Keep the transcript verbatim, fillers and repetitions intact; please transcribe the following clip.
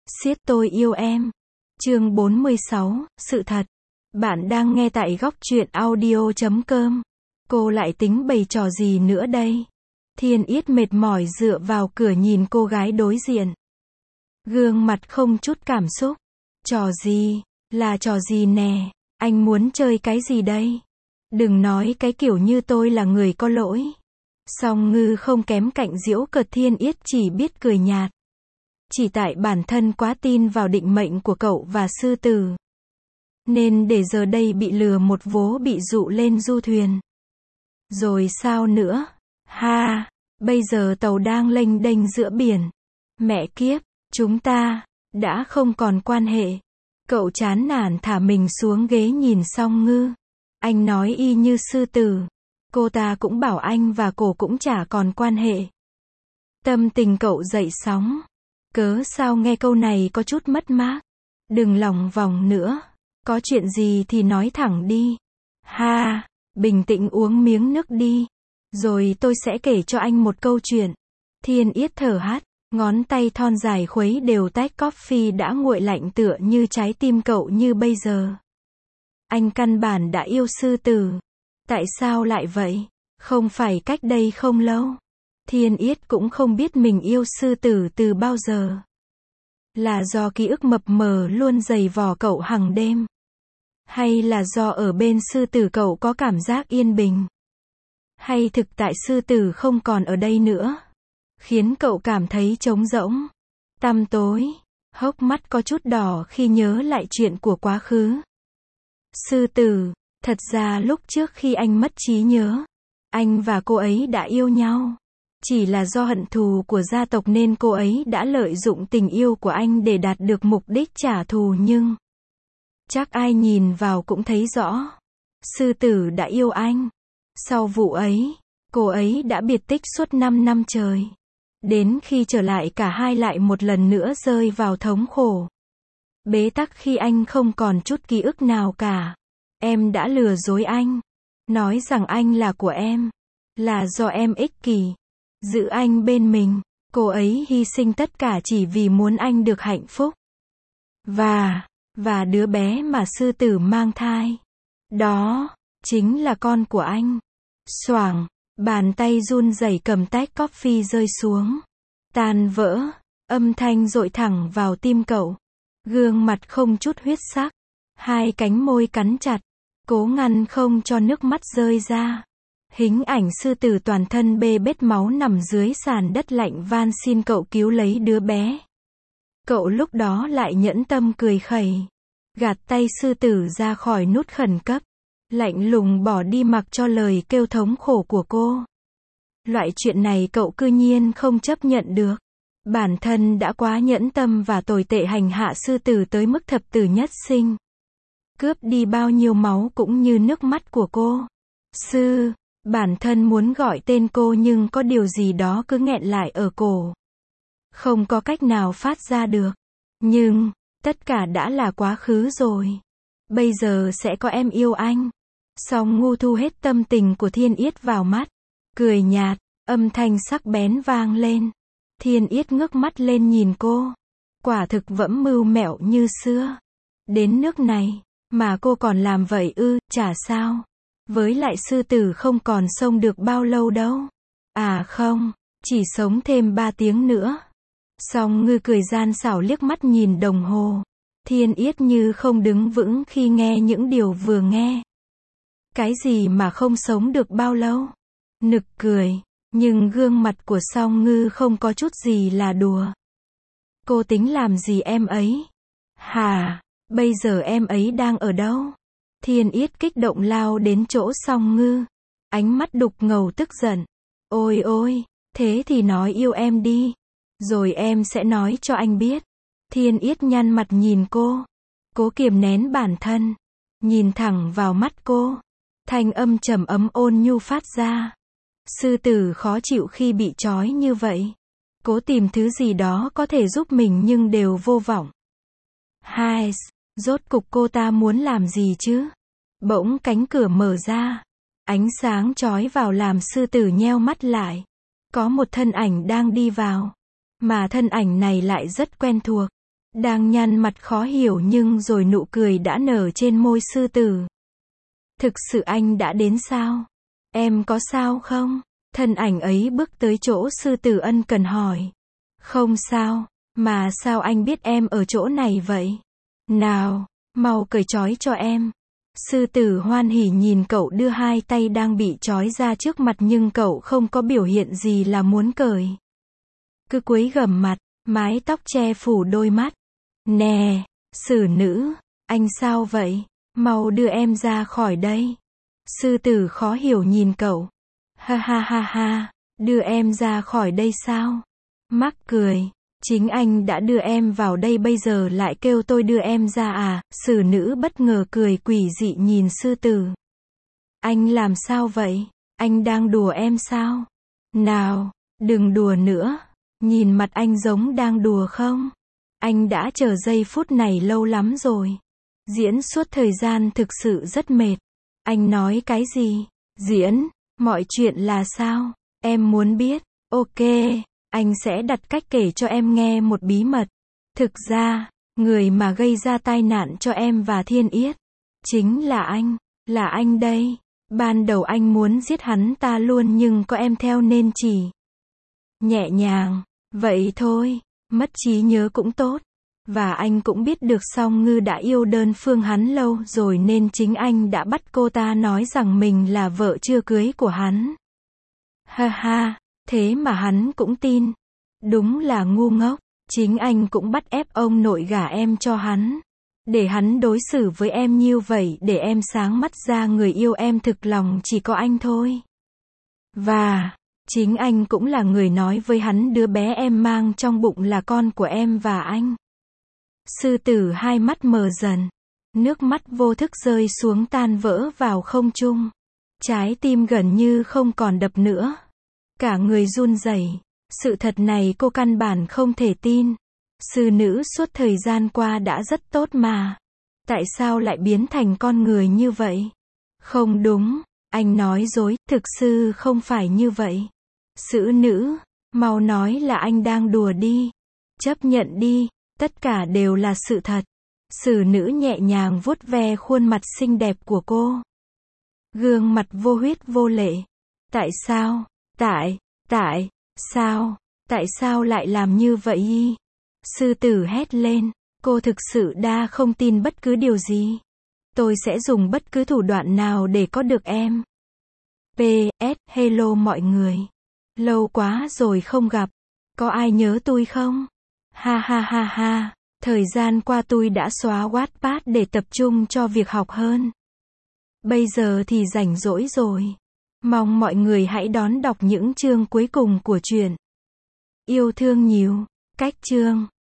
Siết tôi yêu em. Chương bốn mươi sáu, sự thật. Bạn đang nghe tại góc truyện audio chấm com. Cô lại tính bày trò gì nữa đây? Thiên Yết mệt mỏi dựa vào cửa nhìn cô gái đối diện. Gương mặt không chút cảm xúc. Trò gì? Là trò gì nè? Anh muốn chơi cái gì đây? Đừng nói cái kiểu như tôi là người có lỗi. Song Ngư không kém cạnh giễu cợt Thiên Yết chỉ biết cười nhạt. Chỉ tại bản thân quá tin vào định mệnh của cậu và sư tử. Nên để giờ đây bị lừa một vố bị dụ lên du thuyền. Rồi sao nữa? Ha, bây giờ tàu đang lênh đênh giữa biển. Mẹ kiếp, chúng ta đã không còn quan hệ. Cậu chán nản thả mình xuống ghế nhìn Song Ngư. Anh nói y như sư tử. Cô ta cũng bảo anh và cổ cũng chả còn quan hệ. Tâm tình cậu dậy sóng. Cớ sao nghe câu này có chút mất mát. Đừng lòng vòng nữa. Có chuyện gì thì nói thẳng đi. Ha, bình tĩnh uống miếng nước đi. Rồi tôi sẽ kể cho anh một câu chuyện. Thiên Yết thở hắt, ngón tay thon dài khuấy đều tách coffee đã nguội lạnh tựa như trái tim cậu như bây giờ. Anh căn bản đã yêu sư tử. Tại sao lại vậy? Không phải cách đây không lâu. Thiên Yết cũng không biết mình yêu sư tử từ bao giờ. Là do ký ức mập mờ luôn dày vò cậu hằng đêm? Hay là do ở bên sư tử cậu có cảm giác yên bình? Hay thực tại sư tử không còn ở đây nữa? Khiến cậu cảm thấy trống rỗng, tăm tối, hốc mắt có chút đỏ khi nhớ lại chuyện của quá khứ. Sư tử, thật ra lúc trước khi anh mất trí nhớ, anh và cô ấy đã yêu nhau. Chỉ là do hận thù của gia tộc nên cô ấy đã lợi dụng tình yêu của anh để đạt được mục đích trả thù nhưng chắc ai nhìn vào cũng thấy rõ. Sư tử đã yêu anh. Sau vụ ấy, cô ấy đã biệt tích suốt năm năm trời. Đến khi trở lại cả hai lại một lần nữa rơi vào thống khổ. Bế tắc khi anh không còn chút ký ức nào cả. Em đã lừa dối anh. Nói rằng anh là của em. Là do em ích kỷ. Giữ anh bên mình. Cô ấy hy sinh tất cả chỉ vì muốn anh được hạnh phúc. Và, và đứa bé mà sư tử mang thai. Đó, chính là con của anh. Xoảng, bàn tay run rẩy cầm tách coffee rơi xuống. Tan vỡ, âm thanh dội thẳng vào tim cậu. Gương mặt không chút huyết sắc. Hai cánh môi cắn chặt. Cố ngăn không cho nước mắt rơi ra. Hình ảnh sư tử toàn thân bê bết máu nằm dưới sàn đất lạnh van xin cậu cứu lấy đứa bé. Cậu lúc đó lại nhẫn tâm cười khẩy. Gạt tay sư tử ra khỏi nút khẩn cấp. Lạnh lùng bỏ đi mặc cho lời kêu thống khổ của cô. Loại chuyện này cậu cư nhiên không chấp nhận được. Bản thân đã quá nhẫn tâm và tồi tệ hành hạ sư tử tới mức thập tử nhất sinh. Cướp đi bao nhiêu máu cũng như nước mắt của cô. Sư, bản thân muốn gọi tên cô nhưng có điều gì đó cứ nghẹn lại ở cổ. Không có cách nào phát ra được. Nhưng, tất cả đã là quá khứ rồi. Bây giờ sẽ có em yêu anh. Song Ngư thu hết tâm tình của Thiên Yết vào mắt. Cười nhạt, âm thanh sắc bén vang lên. Thiên Yết ngước mắt lên nhìn cô. Quả thực vẫn mưu mẹo như xưa. Đến nước này, mà cô còn làm vậy ư, chả sao. Với lại sư tử không còn sống được bao lâu đâu. À không, chỉ sống thêm ba tiếng nữa. Song Ngư cười gian xảo liếc mắt nhìn đồng hồ. Thiên Yết như không đứng vững khi nghe những điều vừa nghe. Cái gì mà không sống được bao lâu? Nực cười, nhưng gương mặt của Song Ngư không có chút gì là đùa. Cô tính làm gì em ấy? Hả, bây giờ em ấy đang ở đâu? Thiên Yết kích động lao đến chỗ Song Ngư. Ánh mắt đục ngầu tức giận. Ôi ôi, thế thì nói yêu em đi. Rồi em sẽ nói cho anh biết. Thiên Yết nhăn mặt nhìn cô. Cố kiềm nén bản thân. Nhìn thẳng vào mắt cô. Thanh âm trầm ấm ôn nhu phát ra. Sư tử khó chịu khi bị trói như vậy. Cố tìm thứ gì đó có thể giúp mình nhưng đều vô vọng. Hai, rốt cục cô ta muốn làm gì chứ? Bỗng cánh cửa mở ra. Ánh sáng chói vào làm sư tử nheo mắt lại. Có một thân ảnh đang đi vào. Mà thân ảnh này lại rất quen thuộc. Đang nhăn mặt khó hiểu nhưng rồi nụ cười đã nở trên môi sư tử. Thực sự anh đã đến sao? Em có sao không? Thân ảnh ấy bước tới chỗ sư tử ân cần hỏi. Không sao, mà sao anh biết em ở chỗ này vậy? Nào, mau cởi trói cho em. Sư tử hoan hỉ nhìn cậu đưa hai tay đang bị trói ra trước mặt nhưng cậu không có biểu hiện gì là muốn cởi. Cứ cúi gằm mặt, mái tóc che phủ đôi mắt. Nè, xử nữ, anh sao vậy? Mau đưa em ra khỏi đây. Sư tử khó hiểu nhìn cậu. Ha ha ha ha, đưa em ra khỏi đây sao? Mắc cười, chính anh đã đưa em vào đây bây giờ lại kêu tôi đưa em ra à? Xử nữ bất ngờ cười quỷ dị nhìn sư tử. Anh làm sao vậy? Anh đang đùa em sao? Nào, đừng đùa nữa. Nhìn mặt anh giống đang đùa không? Anh đã chờ giây phút này lâu lắm rồi. Diễn suốt thời gian thực sự rất mệt. Anh nói cái gì? Diễn, mọi chuyện là sao? Em muốn biết. Ok, anh sẽ đặt cách kể cho em nghe một bí mật. Thực ra, người mà gây ra tai nạn cho em và Thiên Yết chính là anh, là anh đây. Ban đầu anh muốn giết hắn ta luôn nhưng có em theo nên chỉ nhẹ nhàng, vậy thôi, mất trí nhớ cũng tốt. Và anh cũng biết được Song Ngư đã yêu đơn phương hắn lâu rồi nên chính anh đã bắt cô ta nói rằng mình là vợ chưa cưới của hắn. Ha ha, thế mà hắn cũng tin. Đúng là ngu ngốc, chính anh cũng bắt ép ông nội gả em cho hắn. Để hắn đối xử với em như vậy để em sáng mắt ra người yêu em thực lòng chỉ có anh thôi. Và, chính anh cũng là người nói với hắn đứa bé em mang trong bụng là con của em và anh. Sư tử hai mắt mờ dần. Nước mắt vô thức rơi xuống tan vỡ vào không trung. Trái tim gần như không còn đập nữa. Cả người run rẩy. Sự thật này cô căn bản không thể tin. Sư nữ suốt thời gian qua đã rất tốt mà. Tại sao lại biến thành con người như vậy? Không đúng, anh nói dối, thực sự không phải như vậy. Sư nữ, mau nói là anh đang đùa đi. Chấp nhận đi, tất cả đều là sự thật. Sư nữ nhẹ nhàng vuốt ve khuôn mặt xinh đẹp của cô. Gương mặt vô huyết vô lệ. Tại sao? Tại, tại, sao? Tại sao lại làm như vậy? Sư tử hét lên. Cô thực sự đã không tin bất cứ điều gì. Tôi sẽ dùng bất cứ thủ đoạn nào để có được em. pê ét Hello mọi người. Lâu quá rồi không gặp. Có ai nhớ tôi không? Ha ha ha ha. Thời gian qua tôi đã xóa Wattpad để tập trung cho việc học hơn. Bây giờ thì rảnh rỗi rồi. Mong mọi người hãy đón đọc những chương cuối cùng của truyện. Yêu thương nhiều. Cách chương